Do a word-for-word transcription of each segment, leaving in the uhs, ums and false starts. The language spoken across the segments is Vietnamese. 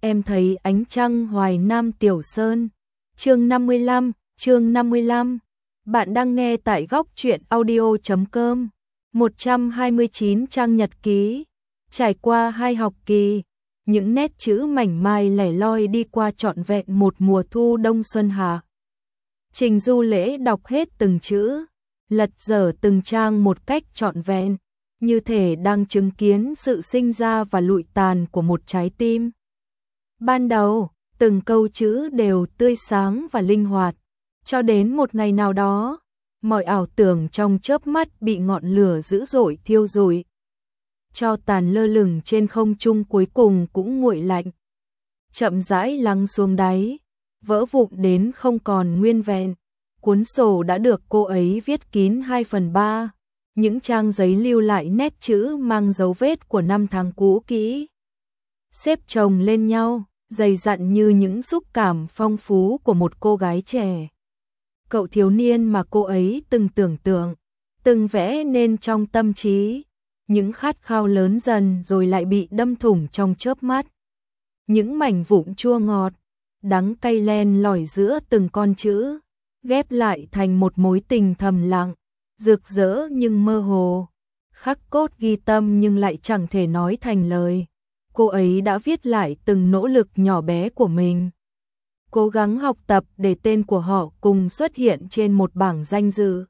em thấy ánh trăng Hoài Nam Tiểu Sơn. Chương năm mươi lăm, chương năm mươi lăm. Bạn đang nghe tại góc truyện audio chấm com. một trăm hai mươi chín trang nhật ký. Trải qua hai học kỳ, những nét chữ mảnh mai lẻ loi đi qua trọn vẹn một mùa thu đông xuân hạ. Trình Du Lễ đọc hết từng chữ, lật dở từng trang một cách trọn vẹn, như thể đang chứng kiến sự sinh ra và lụi tàn của một trái tim. Ban đầu, từng câu chữ đều tươi sáng và linh hoạt, cho đến một ngày nào đó, mọi ảo tưởng trong chớp mắt bị ngọn lửa dữ dội thiêu rụi. Tro tàn lơ lửng trên không trung cuối cùng cũng nguội lạnh, chậm rãi lắng xuống đáy, vỡ vụn đến không còn nguyên vẹn. Cuốn sổ đã được cô ấy viết kín hai phần ba, những trang giấy lưu lại nét chữ mang dấu vết của năm tháng cũ kỹ, xếp chồng lên nhau, dày dặn như những xúc cảm phong phú của một cô gái trẻ. Cậu thiếu niên mà cô ấy từng tưởng tượng, từng vẽ nên trong tâm trí, những khát khao lớn dần rồi lại bị đâm thủng trong chớp mắt. Những mảnh vụn chua ngọt, đắng cay len lỏi giữa từng con chữ, ghép lại thành một mối tình thầm lặng, rực rỡ nhưng mơ hồ, khắc cốt ghi tâm nhưng lại chẳng thể nói thành lời. Cô ấy đã viết lại từng nỗ lực nhỏ bé của mình, cố gắng học tập để tên của họ cùng xuất hiện trên một bảng danh dự.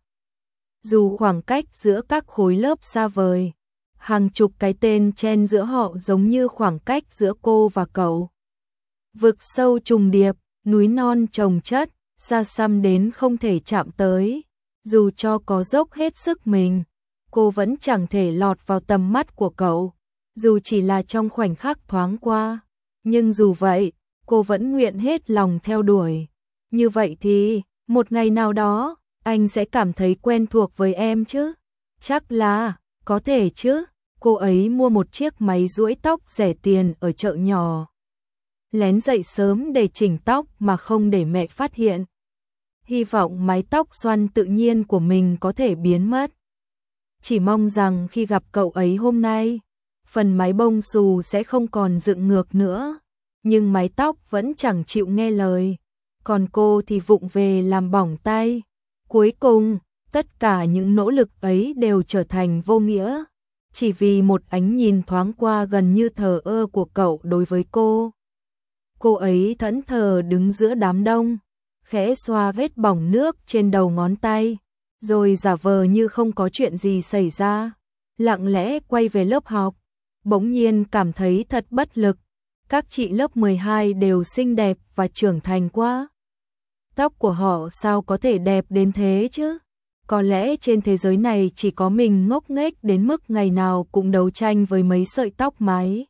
Dù khoảng cách giữa các khối lớp xa vời, hàng chục cái tên chen giữa họ giống như khoảng cách giữa cô và cậu. Vực sâu trùng điệp, núi non chồng chất, xa xăm đến không thể chạm tới. Dù cho có dốc hết sức mình, cô vẫn chẳng thể lọt vào tầm mắt của cậu, dù chỉ là trong khoảnh khắc thoáng qua. Nhưng dù vậy, cô vẫn nguyện hết lòng theo đuổi. Như vậy thì, một ngày nào đó, anh sẽ cảm thấy quen thuộc với em chứ? Chắc là, có thể chứ. Cô ấy mua một chiếc máy duỗi tóc rẻ tiền ở chợ nhỏ, lén dậy sớm để chỉnh tóc mà không để mẹ phát hiện. Hy vọng mái tóc xoăn tự nhiên của mình có thể biến mất. Chỉ mong rằng khi gặp cậu ấy hôm nay, phần mái bông xù sẽ không còn dựng ngược nữa. Nhưng mái tóc vẫn chẳng chịu nghe lời, còn cô thì vụng về làm bỏng tay. Cuối cùng, tất cả những nỗ lực ấy đều trở thành vô nghĩa, chỉ vì một ánh nhìn thoáng qua gần như thờ ơ của cậu đối với cô. Cô ấy thẫn thờ đứng giữa đám đông, khẽ xoa vết bỏng nước trên đầu ngón tay, rồi giả vờ như không có chuyện gì xảy ra, lặng lẽ quay về lớp học. Bỗng nhiên cảm thấy thật bất lực, các chị lớp mười hai đều xinh đẹp và trưởng thành quá. Tóc của họ sao có thể đẹp đến thế chứ? Có lẽ trên thế giới này chỉ có mình ngốc nghếch đến mức ngày nào cũng đấu tranh với mấy sợi tóc mái.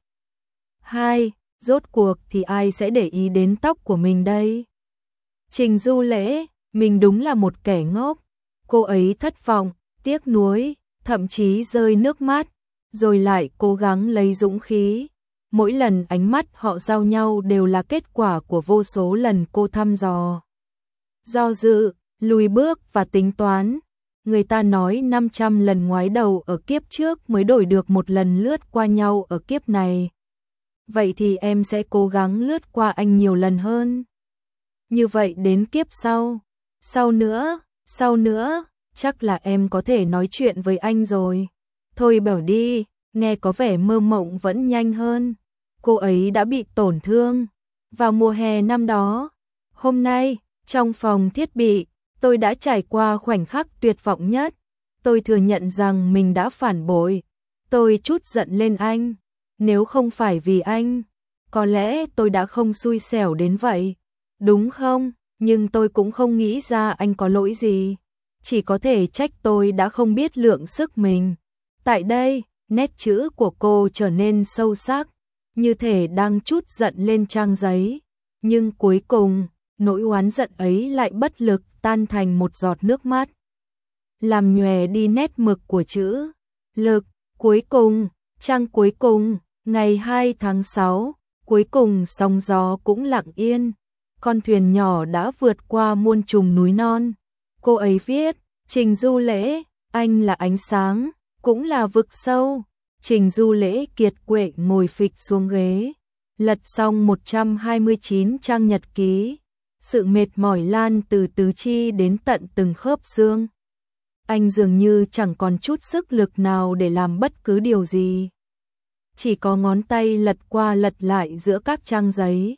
Hai, rốt cuộc thì ai sẽ để ý đến tóc của mình đây? Trình Du Lễ, mình đúng là một kẻ ngốc. Cô ấy thất vọng, tiếc nuối, thậm chí rơi nước mắt, rồi lại cố gắng lấy dũng khí. Mỗi lần ánh mắt họ giao nhau đều là kết quả của vô số lần cô thăm dò, do dự, lùi bước và tính toán. Người ta nói năm trăm lần ngoái đầu ở kiếp trước mới đổi được một lần lướt qua nhau ở kiếp này. Vậy thì em sẽ cố gắng lướt qua anh nhiều lần hơn. Như vậy đến kiếp sau, sau nữa, sau nữa, chắc là em có thể nói chuyện với anh rồi. Thôi bảo đi, nghe có vẻ mơ mộng vẫn nhanh hơn. Cô ấy đã bị tổn thương vào mùa hè năm đó. Hôm nay, trong phòng thiết bị, tôi đã trải qua khoảnh khắc tuyệt vọng nhất. Tôi thừa nhận rằng mình đã phản bội. Tôi trút giận lên anh. Nếu không phải vì anh, có lẽ tôi đã không xui xẻo đến vậy. Đúng không? Nhưng tôi cũng không nghĩ ra anh có lỗi gì. Chỉ có thể trách tôi đã không biết lượng sức mình. Tại đây, nét chữ của cô trở nên sâu sắc, như thể đang trút giận lên trang giấy. Nhưng cuối cùng, nỗi oán giận ấy lại bất lực tan thành một giọt nước mắt, làm nhòe đi nét mực của chữ. Lực, cuối cùng, trang cuối cùng, ngày hai tháng sáu, cuối cùng sóng gió cũng lặng yên. Con thuyền nhỏ đã vượt qua muôn trùng núi non. Cô ấy viết, Trình Du Lễ, anh là ánh sáng, cũng là vực sâu. Trình Du Lễ kiệt quệ ngồi phịch xuống ghế, Lật xong một trăm hai mươi chín trang nhật ký, sự mệt mỏi lan từ tứ chi đến tận từng khớp xương. Anh dường như chẳng còn chút sức lực nào để làm bất cứ điều gì. Chỉ có ngón tay lật qua lật lại giữa các trang giấy.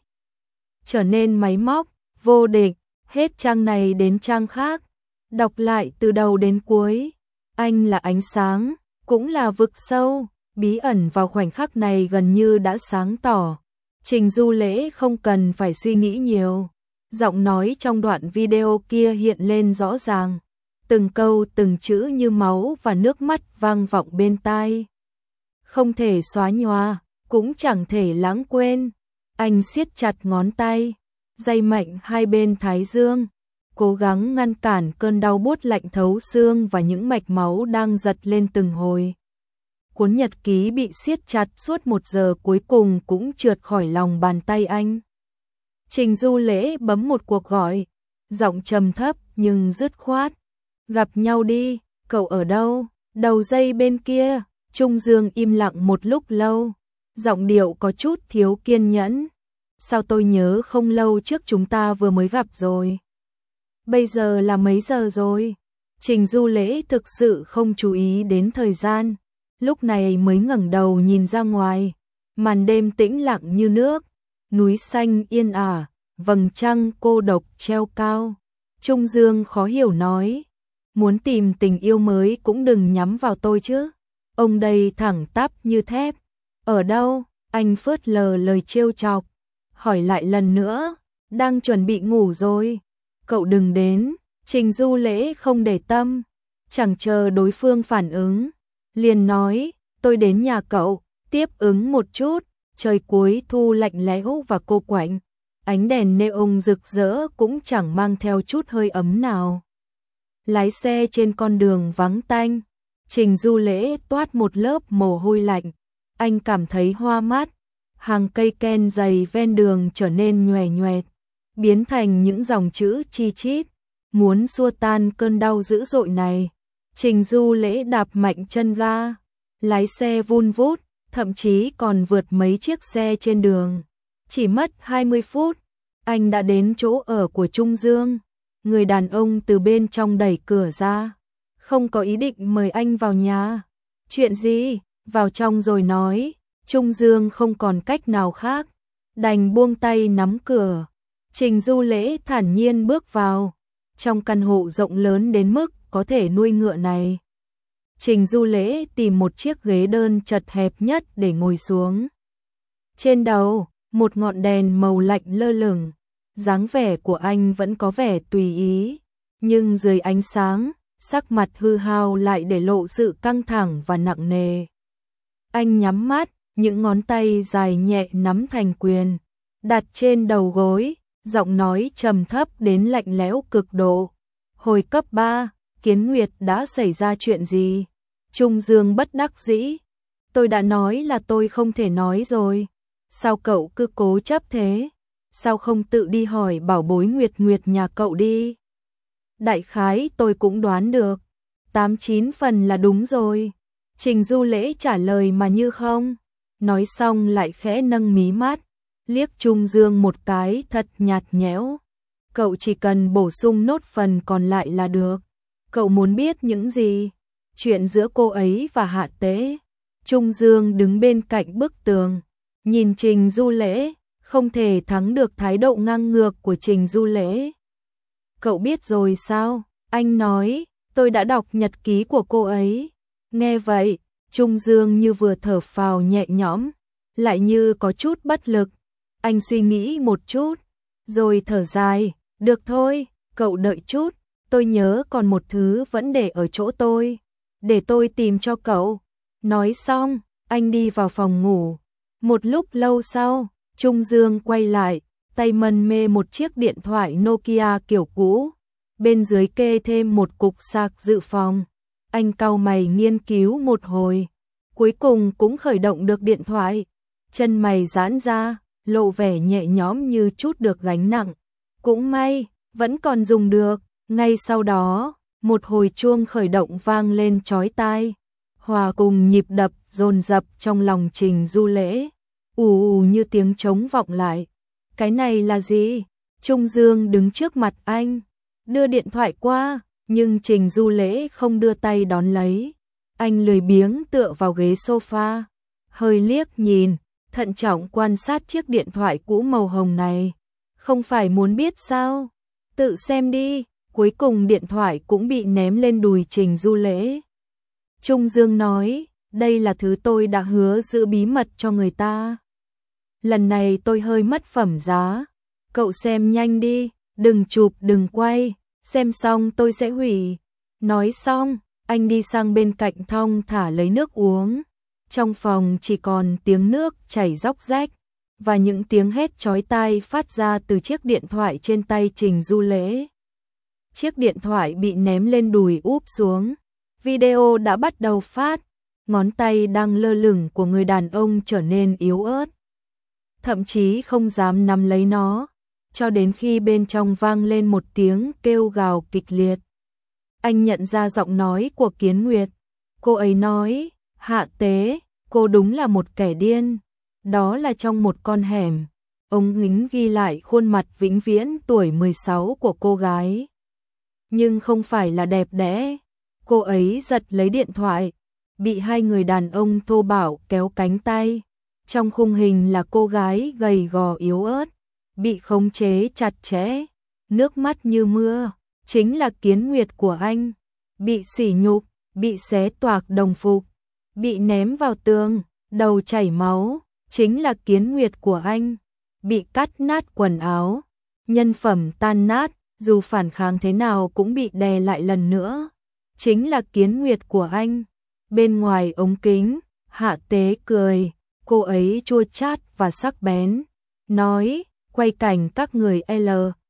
Trở nên máy móc, vô định, hết trang này đến trang khác. Đọc lại từ đầu đến cuối. Anh là ánh sáng, cũng là vực sâu, bí ẩn vào khoảnh khắc này gần như đã sáng tỏ. Trình Du Lễ không cần phải suy nghĩ nhiều. Giọng nói trong đoạn video kia hiện lên rõ ràng. Từng câu từng chữ như máu và nước mắt vang vọng bên tai. Không thể xóa nhòa, cũng chẳng thể lãng quên. Anh siết chặt ngón tay, day mạnh hai bên thái dương, cố gắng ngăn cản cơn đau buốt lạnh thấu xương và những mạch máu đang giật lên từng hồi. Cuốn nhật ký bị siết chặt suốt một giờ cuối cùng cũng trượt khỏi lòng bàn tay anh. Trình Du Lễ bấm một cuộc gọi, giọng trầm thấp nhưng dứt khoát. Gặp nhau đi, cậu ở đâu? Đầu dây bên kia. Trung Dương im lặng một lúc lâu, giọng điệu có chút thiếu kiên nhẫn. Sao tôi nhớ không lâu trước chúng ta vừa mới gặp rồi. Bây giờ là mấy giờ rồi? Trình Du Lễ thực sự không chú ý đến thời gian, lúc này mới ngẩng đầu nhìn ra ngoài. Màn đêm tĩnh lặng như nước, núi xanh yên ả, vầng trăng cô độc treo cao. Trung Dương khó hiểu nói, muốn tìm tình yêu mới cũng đừng nhắm vào tôi chứ. Ông đây thẳng tắp như thép. Ở đâu? Anh phớt lờ lời trêu chọc, hỏi lại lần nữa. Đang chuẩn bị ngủ rồi. Cậu đừng đến. Trình Du Lễ không để tâm, chẳng chờ đối phương phản ứng, liền nói, tôi đến nhà cậu. Tiếp ứng một chút. Trời cuối thu lạnh lẽo và cô quạnh, ánh đèn neon rực rỡ cũng chẳng mang theo chút hơi ấm nào. Lái xe trên con đường vắng tanh, Trình Du Lễ toát một lớp mồ hôi lạnh. Anh cảm thấy hoa mắt, hàng cây ken dày ven đường trở nên nhòe nhoẹt, biến thành những dòng chữ chi chít. Muốn xua tan cơn đau dữ dội này, Trình Du Lễ đạp mạnh chân ga, lái xe vun vút, thậm chí còn vượt mấy chiếc xe trên đường. Chỉ mất hai mươi phút, anh đã đến chỗ ở của Trung Dương. Người đàn ông từ bên trong đẩy cửa ra, không có ý định mời anh vào nhà. Chuyện gì? Vào trong rồi nói. Trung Dương không còn cách nào khác, đành buông tay nắm cửa. Trình Du Lễ thản nhiên bước vào. Trong căn hộ rộng lớn đến mức có thể nuôi ngựa này, Trình Du Lễ tìm một chiếc ghế đơn chật hẹp nhất để ngồi xuống. Trên đầu, một ngọn đèn màu lạnh lơ lửng. Dáng vẻ của anh vẫn có vẻ tùy ý, nhưng dưới ánh sáng, sắc mặt hư hao lại để lộ sự căng thẳng và nặng nề. Anh nhắm mắt, những ngón tay dài nhẹ nắm thành quyền, đặt trên đầu gối, giọng nói trầm thấp đến lạnh lẽo cực độ. Hồi cấp ba, Kiến Nguyệt đã xảy ra chuyện gì? Trung Dương bất đắc dĩ. Tôi đã nói là tôi không thể nói rồi. Sao cậu cứ cố chấp thế? Sao không tự đi hỏi bảo bối Nguyệt Nguyệt nhà cậu đi? Đại khái tôi cũng đoán được. Tám chín phần là đúng rồi. Trình Du Lễ trả lời mà như không. Nói xong lại khẽ nâng mí mắt, liếc Trung Dương một cái thật nhạt nhẽo. Cậu chỉ cần bổ sung nốt phần còn lại là được. Cậu muốn biết những gì? Chuyện giữa cô ấy và Hạ Tế. Trung Dương đứng bên cạnh bức tường, nhìn Trình Du Lễ, không thể thắng được thái độ ngang ngược của Trình Du Lễ. Cậu biết rồi sao? Anh nói, tôi đã đọc nhật ký của cô ấy. Nghe vậy, Trung Dương như vừa thở phào nhẹ nhõm, lại như có chút bất lực. Anh suy nghĩ một chút, rồi thở dài, được thôi, cậu đợi chút, tôi nhớ còn một thứ vẫn để ở chỗ tôi, để tôi tìm cho cậu. Nói xong, anh đi vào phòng ngủ. Một lúc lâu sau, Trung Dương quay lại, tay mân mê một chiếc điện thoại Nokia kiểu cũ, bên dưới kê thêm một cục sạc dự phòng. Anh cau mày nghiên cứu một hồi, cuối cùng cũng khởi động được điện thoại. Chân mày giãn ra, lộ vẻ nhẹ nhõm như chút được gánh nặng. Cũng may, vẫn còn dùng được. Ngay sau đó, một hồi chuông khởi động vang lên chói tai, hòa cùng nhịp đập dồn dập trong lòng Trình Du Lễ. ù ù như tiếng trống vọng lại. Cái này là gì? Trung Dương đứng trước mặt anh, đưa điện thoại qua, nhưng Trình Du Lễ không đưa tay đón lấy. Anh lười biếng tựa vào ghế sofa, hơi liếc nhìn, thận trọng quan sát chiếc điện thoại cũ màu hồng này. Không phải muốn biết sao? Tự xem đi. Cuối cùng điện thoại cũng bị ném lên đùi Trình Du Lễ. Trung Dương nói, đây là thứ tôi đã hứa giữ bí mật cho người ta. Lần này tôi hơi mất phẩm giá. Cậu xem nhanh đi, đừng chụp đừng quay, xem xong tôi sẽ hủy. Nói xong, anh đi sang bên cạnh thong thả lấy nước uống. Trong phòng chỉ còn tiếng nước chảy róc rách và những tiếng hét chói tai phát ra từ chiếc điện thoại trên tay Trình Du Lễ. Chiếc điện thoại bị ném lên đùi úp xuống. Video đã bắt đầu phát. Ngón tay đang lơ lửng của người đàn ông trở nên yếu ớt. Thậm chí không dám nắm lấy nó, cho đến khi bên trong vang lên một tiếng kêu gào kịch liệt. Anh nhận ra giọng nói của Kiến Nguyệt. Cô ấy nói, Hạ Tế, cô đúng là một kẻ điên. Đó là trong một con hẻm. Ống kính ghi lại khuôn mặt vĩnh viễn tuổi mười sáu của cô gái. Nhưng không phải là đẹp đẽ. Cô ấy giật lấy điện thoại, bị hai người đàn ông thô bạo kéo cánh tay. Trong khung hình là cô gái gầy gò yếu ớt, bị khống chế chặt chẽ, nước mắt như mưa, chính là Kiến Nguyệt của anh. Bị sỉ nhục, bị xé toạc đồng phục, bị ném vào tường, đầu chảy máu, chính là Kiến Nguyệt của anh. Bị cắt nát quần áo, nhân phẩm tan nát, dù phản kháng thế nào cũng bị đè lại lần nữa, chính là Kiến Nguyệt của anh. Bên ngoài ống kính, Hạ Tế cười, cô ấy chua chát và sắc bén, nói, quay cảnh các người L,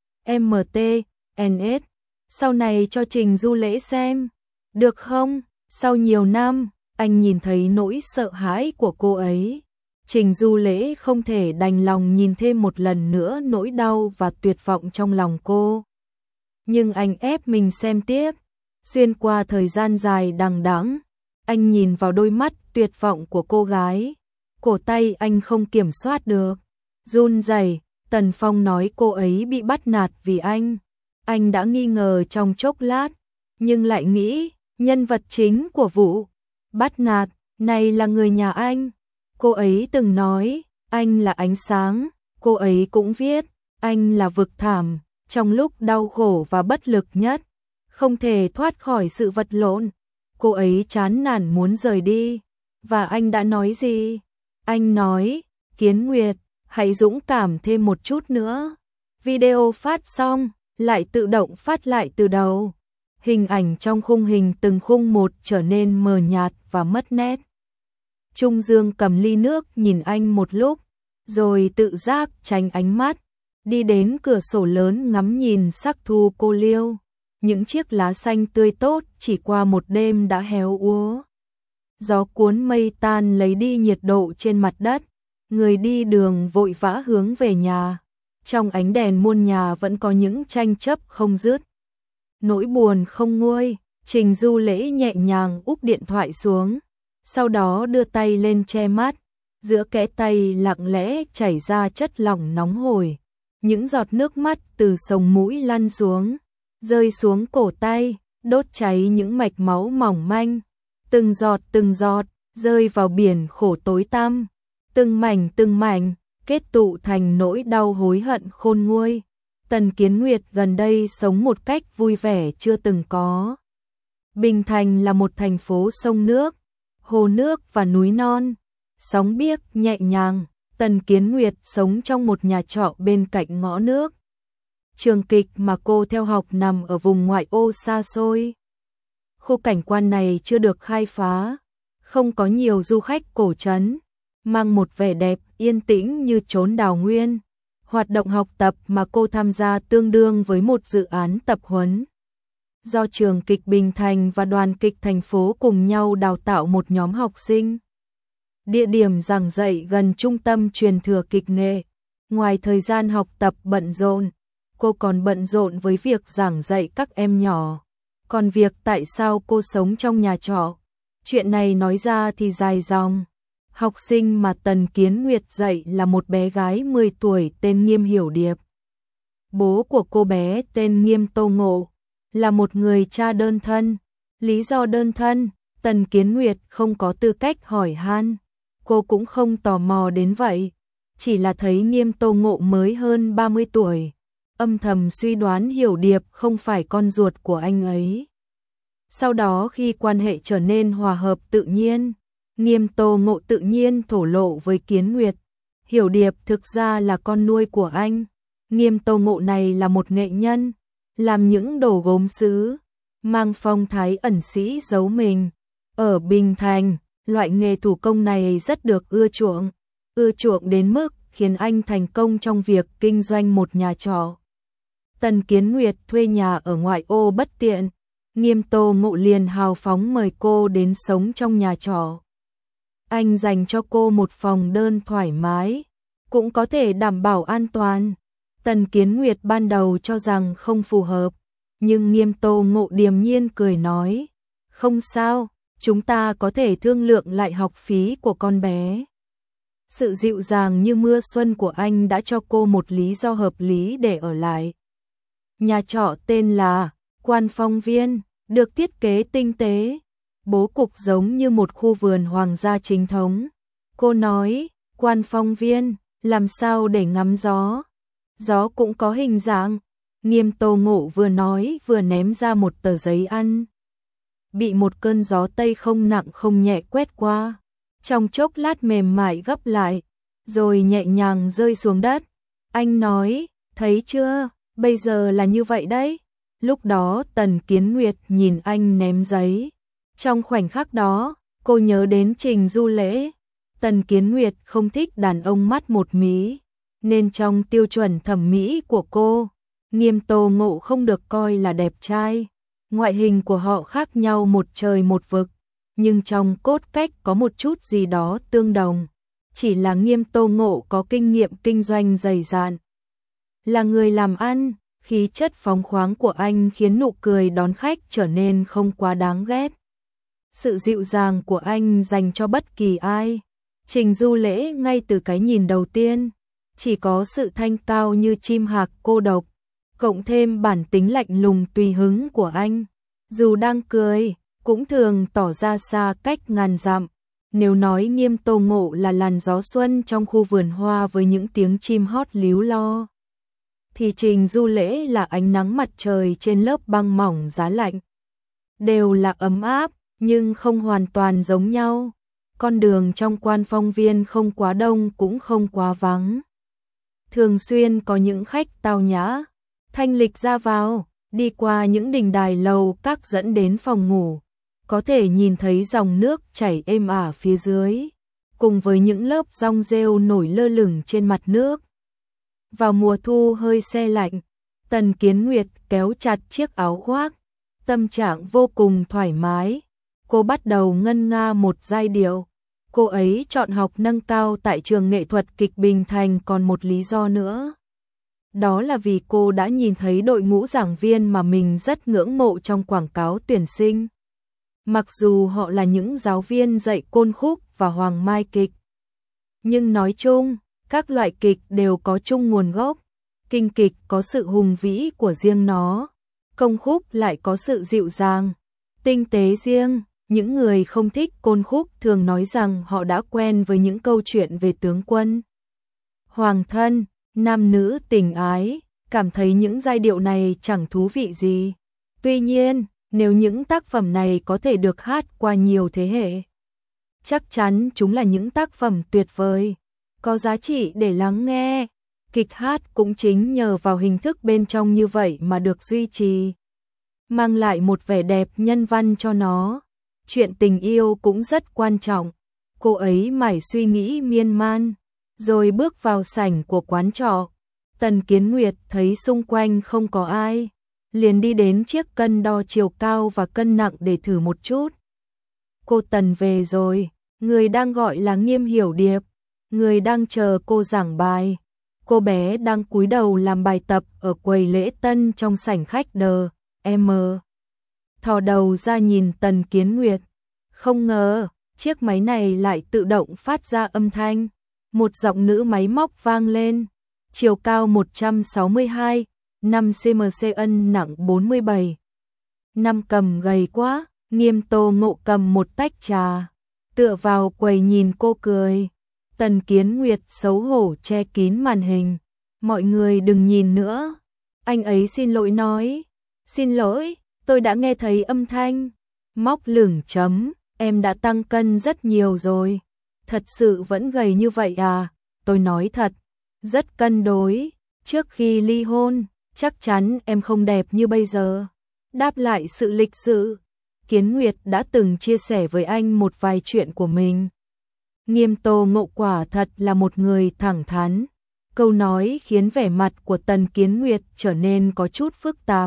M T, N S, sau này cho Trình Du Lễ xem, được không? Sau nhiều năm, anh nhìn thấy nỗi sợ hãi của cô ấy. Trình Du Lễ không thể đành lòng nhìn thêm một lần nữa nỗi đau và tuyệt vọng trong lòng cô. Nhưng anh ép mình xem tiếp, xuyên qua thời gian dài đằng đẵng, anh nhìn vào đôi mắt tuyệt vọng của cô gái. Cổ tay anh không kiểm soát được, run rẩy. Tần Phong nói cô ấy bị bắt nạt vì anh. Anh đã nghi ngờ trong chốc lát, nhưng lại nghĩ, nhân vật chính của vụ bắt nạt này là người nhà anh. Cô ấy từng nói, anh là ánh sáng. Cô ấy cũng viết, anh là vực thẳm. Trong lúc đau khổ và bất lực nhất, không thể thoát khỏi sự vật lộn, cô ấy chán nản muốn rời đi. Và anh đã nói gì? Anh nói, Kiến Nguyệt, hãy dũng cảm thêm một chút nữa. Video phát xong, lại tự động phát lại từ đầu. Hình ảnh trong khung hình từng khung một trở nên mờ nhạt và mất nét. Trung Dương cầm ly nước nhìn anh một lúc, rồi tự giác tránh ánh mắt, đi đến cửa sổ lớn ngắm nhìn sắc thu cô liêu. Những chiếc lá xanh tươi tốt chỉ qua một đêm đã héo úa. Gió cuốn mây tan lấy đi nhiệt độ trên mặt đất. Người đi đường vội vã hướng về nhà. Trong ánh đèn muôn nhà vẫn có những tranh chấp không dứt. Nỗi buồn không nguôi, Trình Du Lễ nhẹ nhàng úp điện thoại xuống, sau đó đưa tay lên che mắt. Giữa kẽ tay lặng lẽ chảy ra chất lỏng nóng hổi. Những giọt nước mắt từ sống mũi lăn xuống, rơi xuống cổ tay, đốt cháy những mạch máu mỏng manh. Từng giọt từng giọt, rơi vào biển khổ tối tăm. Từng mảnh từng mảnh, kết tụ thành nỗi đau hối hận khôn nguôi. Tần Kiến Nguyệt gần đây sống một cách vui vẻ chưa từng có. Bình Thành là một thành phố sông nước, hồ nước và núi non. Sóng biếc nhẹ nhàng, Tần Kiến Nguyệt sống trong một nhà trọ bên cạnh ngõ nước. Trường kịch mà cô theo học nằm ở vùng ngoại ô xa xôi. Khu cảnh quan này chưa được khai phá, không có nhiều du khách cổ trấn, mang một vẻ đẹp yên tĩnh như chốn đào nguyên. Hoạt động học tập mà cô tham gia tương đương với một dự án tập huấn. Do trường kịch Bình Thành và đoàn kịch thành phố cùng nhau đào tạo một nhóm học sinh. Địa điểm giảng dạy gần trung tâm truyền thừa kịch nghệ. Ngoài thời gian học tập bận rộn, cô còn bận rộn với việc giảng dạy các em nhỏ. Còn việc tại sao cô sống trong nhà trọ, chuyện này nói ra thì dài dòng. Học sinh mà Tần Kiến Nguyệt dạy là một bé gái mười tuổi tên Nghiêm Hiểu Điệp. Bố của cô bé tên Nghiêm Tô Ngộ, là một người cha đơn thân. Lý do đơn thân, Tần Kiến Nguyệt không có tư cách hỏi han, cô cũng không tò mò đến vậy, chỉ là thấy Nghiêm Tô Ngộ mới hơn ba mươi tuổi, âm thầm suy đoán Hiểu Điệp không phải con ruột của anh ấy. Sau đó khi quan hệ trở nên hòa hợp tự nhiên, Nghiêm Tô Ngộ tự nhiên thổ lộ với Kiến Nguyệt, Hiểu Điệp thực ra là con nuôi của anh. Nghiêm Tô Ngộ này là một nghệ nhân, làm những đồ gốm sứ, mang phong thái ẩn sĩ giấu mình. Ở Bình Thành, loại nghề thủ công này rất được ưa chuộng, ưa chuộng đến mức khiến anh thành công trong việc kinh doanh một nhà trọ. Tần Kiến Nguyệt thuê nhà ở ngoại ô bất tiện, Nghiêm Tô Ngộ liền hào phóng mời cô đến sống trong nhà trọ. Anh dành cho cô một phòng đơn thoải mái, cũng có thể đảm bảo an toàn. Tần Kiến Nguyệt ban đầu cho rằng không phù hợp, nhưng Nghiêm Tô Ngộ điềm nhiên cười nói, không sao, chúng ta có thể thương lượng lại học phí của con bé. Sự dịu dàng như mưa xuân của anh đã cho cô một lý do hợp lý để ở lại. Nhà trọ tên là Quan Phong Viên, được thiết kế tinh tế, bố cục giống như một khu vườn hoàng gia chính thống. Cô nói, Quan Phong Viên, làm sao để ngắm gió? Gió cũng có hình dạng. Nghiêm Tô Ngộ vừa nói vừa ném ra một tờ giấy ăn. Bị một cơn gió tây không nặng không nhẹ quét qua, trong chốc lát mềm mại gấp lại, rồi nhẹ nhàng rơi xuống đất. Anh nói, thấy chưa, bây giờ là như vậy đấy. Lúc đó Tần Kiến Nguyệt nhìn anh ném giấy. Trong khoảnh khắc đó, cô nhớ đến Trình Du Lễ. Tần Kiến Nguyệt không thích đàn ông mắt một mí, nên trong tiêu chuẩn thẩm mỹ của cô, Nghiêm Tô Ngộ không được coi là đẹp trai. Ngoại hình của họ khác nhau một trời một vực, nhưng trong cốt cách có một chút gì đó tương đồng. Chỉ là Nghiêm Tô Ngộ có kinh nghiệm kinh doanh dày dạn, là người làm ăn, khí chất phóng khoáng của anh khiến nụ cười đón khách trở nên không quá đáng ghét. Sự dịu dàng của anh dành cho bất kỳ ai. Trình Du Lễ ngay từ cái nhìn đầu tiên, chỉ có sự thanh cao như chim hạc cô độc, cộng thêm bản tính lạnh lùng tùy hứng của anh. Dù đang cười, cũng thường tỏ ra xa cách ngàn dặm. Nếu nói Nghiêm Tô Ngộ là làn gió xuân trong khu vườn hoa với những tiếng chim hót líu lo, thì Trình Du Lễ là ánh nắng mặt trời trên lớp băng mỏng giá lạnh. Đều là ấm áp, nhưng không hoàn toàn giống nhau. Con đường trong Quan Phong Viên không quá đông cũng không quá vắng. Thường xuyên có những khách tao nhã, thanh lịch ra vào, đi qua những đình đài lầu các dẫn đến phòng ngủ. Có thể nhìn thấy dòng nước chảy êm ả phía dưới, cùng với những lớp rong rêu nổi lơ lửng trên mặt nước. Vào mùa thu hơi se lạnh, Tần Kiến Nguyệt kéo chặt chiếc áo khoác, tâm trạng vô cùng thoải mái. Cô bắt đầu ngân nga một giai điệu. Cô ấy chọn học nâng cao tại trường nghệ thuật kịch Bình Thành còn một lý do nữa. Đó là vì cô đã nhìn thấy đội ngũ giảng viên mà mình rất ngưỡng mộ trong quảng cáo tuyển sinh. Mặc dù họ là những giáo viên dạy côn khúc và hoàng mai kịch, nhưng nói chung, các loại kịch đều có chung nguồn gốc. Kinh kịch có sự hùng vĩ của riêng nó, công khúc lại có sự dịu dàng, tinh tế riêng. Những người không thích côn khúc thường nói rằng họ đã quen với những câu chuyện về tướng quân, hoàng thân, nam nữ tình ái, cảm thấy những giai điệu này chẳng thú vị gì. Tuy nhiên, nếu những tác phẩm này có thể được hát qua nhiều thế hệ, chắc chắn chúng là những tác phẩm tuyệt vời, có giá trị để lắng nghe. Kịch hát cũng chính nhờ vào hình thức bên trong như vậy mà được duy trì, mang lại một vẻ đẹp nhân văn cho nó. Chuyện tình yêu cũng rất quan trọng. Cô ấy mải suy nghĩ miên man, rồi bước vào sảnh của quán trọ. Tần Kiến Nguyệt thấy xung quanh không có ai, liền đi đến chiếc cân đo chiều cao và cân nặng để thử một chút. Cô Tần về rồi, người đang gọi là Nghiêm Hiểu Điệp, người đang chờ cô giảng bài. Cô bé đang cúi đầu làm bài tập ở quầy lễ tân trong sảnh khách đờ em. Thò đầu ra nhìn Tần Kiến Nguyệt, không ngờ chiếc máy này lại tự động phát ra âm thanh. Một giọng nữ máy móc vang lên. Chiều cao một trăm sáu mươi hai, năm xăng-ti-mét, cân nặng bốn mươi bảy. Năm cầm gầy quá, Nghiêm Tô Ngộ cầm một tách trà, tựa vào quầy nhìn cô cười. Tần Kiến Nguyệt xấu hổ che kín màn hình. Mọi người đừng nhìn nữa. Anh ấy xin lỗi nói. Xin lỗi, tôi đã nghe thấy âm thanh. Móc lửng chấm, em đã tăng cân rất nhiều rồi. Thật sự vẫn gầy như vậy à? Tôi nói thật, rất cân đối. Trước khi ly hôn, chắc chắn em không đẹp như bây giờ. Đáp lại sự lịch sự, Kiến Nguyệt đã từng chia sẻ với anh một vài chuyện của mình. Nghiêm Tô Ngộ quả thật là một người thẳng thắn. Câu nói khiến vẻ mặt của Tần Kiến Nguyệt trở nên có chút phức tạp.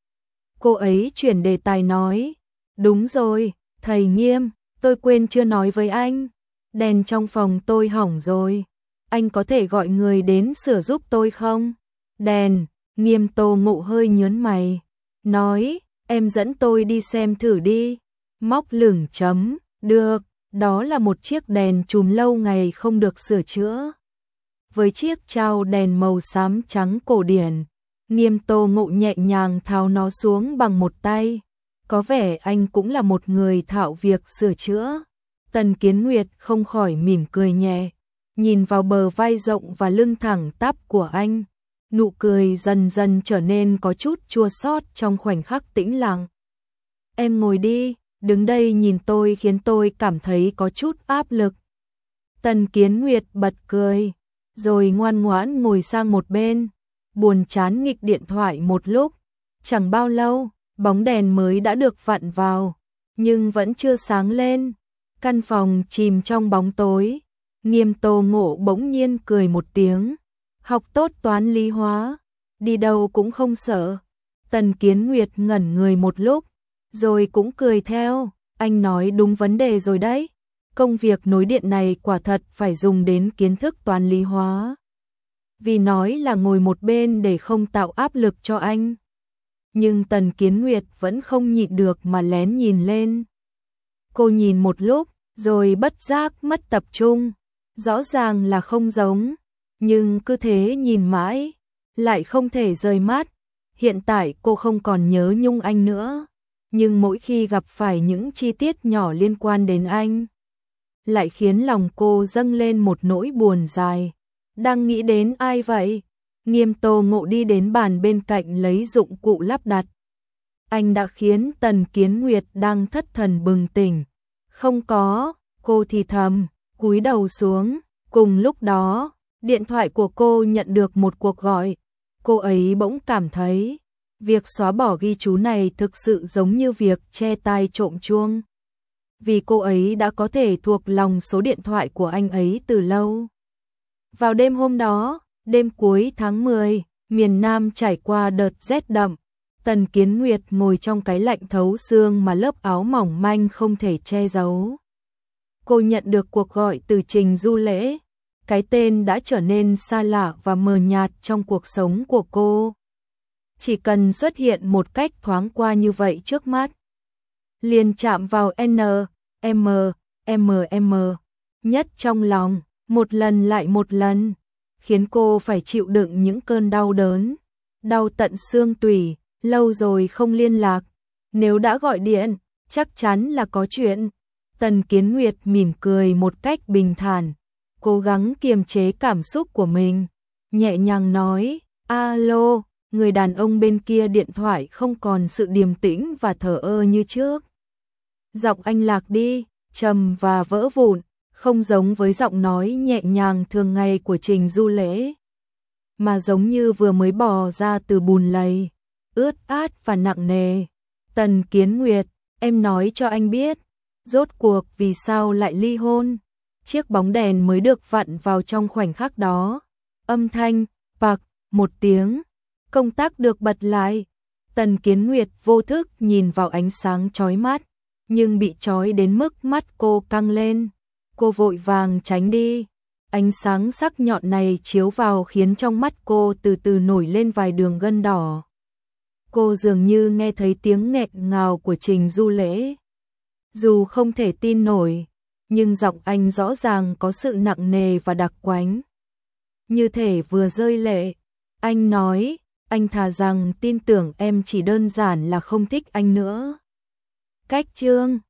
Cô ấy chuyển đề tài nói, đúng rồi, thầy Nghiêm, tôi quên chưa nói với anh. Đèn trong phòng tôi hỏng rồi. Anh có thể gọi người đến sửa giúp tôi không? Đèn, Nghiêm Tô Ngộ hơi nhớn mày. Nói, em dẫn tôi đi xem thử đi. Móc lửng chấm, được, đó là một chiếc đèn chùm lâu ngày không được sửa chữa. Với chiếc trao đèn màu xám trắng cổ điển, Nghiêm Tô Ngộ nhẹ nhàng tháo nó xuống bằng một tay. Có vẻ anh cũng là một người thạo việc sửa chữa. Tần Kiến Nguyệt không khỏi mỉm cười nhẹ, nhìn vào bờ vai rộng và lưng thẳng tắp của anh. Nụ cười dần dần trở nên có chút chua xót trong khoảnh khắc tĩnh lặng. Em ngồi đi, đứng đây nhìn tôi khiến tôi cảm thấy có chút áp lực. Tần Kiến Nguyệt bật cười, rồi ngoan ngoãn ngồi sang một bên, buồn chán nghịch điện thoại một lúc. Chẳng bao lâu, bóng đèn mới đã được vặn vào, nhưng vẫn chưa sáng lên. Căn phòng chìm trong bóng tối. Nghiêm Tô Ngộ bỗng nhiên cười một tiếng. Học tốt toán lý hóa, đi đâu cũng không sợ. Tần Kiến Nguyệt ngẩn người một lúc, rồi cũng cười theo. Anh nói đúng vấn đề rồi đấy. Công việc nối điện này quả thật phải dùng đến kiến thức toán lý hóa. Vì nói là ngồi một bên để không tạo áp lực cho anh. Nhưng Tần Kiến Nguyệt vẫn không nhịn được mà lén nhìn lên. Cô nhìn một lúc, rồi bất giác mất tập trung. Rõ ràng là không giống, nhưng cứ thế nhìn mãi, lại không thể rời mắt. Hiện tại cô không còn nhớ nhung anh nữa, nhưng mỗi khi gặp phải những chi tiết nhỏ liên quan đến anh, lại khiến lòng cô dâng lên một nỗi buồn dài. Đang nghĩ đến ai vậy? Nghiêm Tô Ngộ đi đến bàn bên cạnh lấy dụng cụ lắp đặt. Anh đã khiến Tần Kiến Nguyệt đang thất thần bừng tỉnh. Không có, cô thì thầm, cúi đầu xuống. Cùng lúc đó, điện thoại của cô nhận được một cuộc gọi. Cô ấy bỗng cảm thấy, việc xóa bỏ ghi chú này thực sự giống như việc che tai trộm chuông. Vì cô ấy đã có thể thuộc lòng số điện thoại của anh ấy từ lâu. Vào đêm hôm đó, đêm cuối tháng mười, miền Nam trải qua đợt rét đậm. Tần Kiến Nguyệt ngồi trong cái lạnh thấu xương mà lớp áo mỏng manh không thể che giấu. Cô nhận được cuộc gọi từ Trình Du Lễ. Cái tên đã trở nên xa lạ và mờ nhạt trong cuộc sống của cô. Chỉ cần xuất hiện một cách thoáng qua như vậy trước mắt, liền chạm vào N, M, M, M, nhất trong lòng, một lần lại một lần, khiến cô phải chịu đựng những cơn đau đớn, đau tận xương tủy. Lâu rồi không liên lạc, nếu đã gọi điện, chắc chắn là có chuyện. Tần Kiến Nguyệt mỉm cười một cách bình thản, cố gắng kiềm chế cảm xúc của mình, nhẹ nhàng nói, alo, người đàn ông bên kia điện thoại không còn sự điềm tĩnh và thờ ơ như trước. Giọng anh lạc đi, trầm và vỡ vụn, không giống với giọng nói nhẹ nhàng thường ngày của Trình Du Lễ, mà giống như vừa mới bò ra từ bùn lầy, ướt át và nặng nề. Tần Kiến Nguyệt, em nói cho anh biết, rốt cuộc vì sao lại ly hôn. Chiếc bóng đèn mới được vặn vào trong khoảnh khắc đó. Âm thanh, bạc, một tiếng, công tắc được bật lại. Tần Kiến Nguyệt vô thức nhìn vào ánh sáng chói mắt, nhưng bị chói đến mức mắt cô căng lên. Cô vội vàng tránh đi. Ánh sáng sắc nhọn này chiếu vào khiến trong mắt cô từ từ nổi lên vài đường gân đỏ. Cô dường như nghe thấy tiếng nghẹn ngào của Trình Du Lễ. Dù không thể tin nổi, nhưng giọng anh rõ ràng có sự nặng nề và đặc quánh. Như thể vừa rơi lệ, anh nói, anh thà rằng tin tưởng em chỉ đơn giản là không thích anh nữa. Cách chương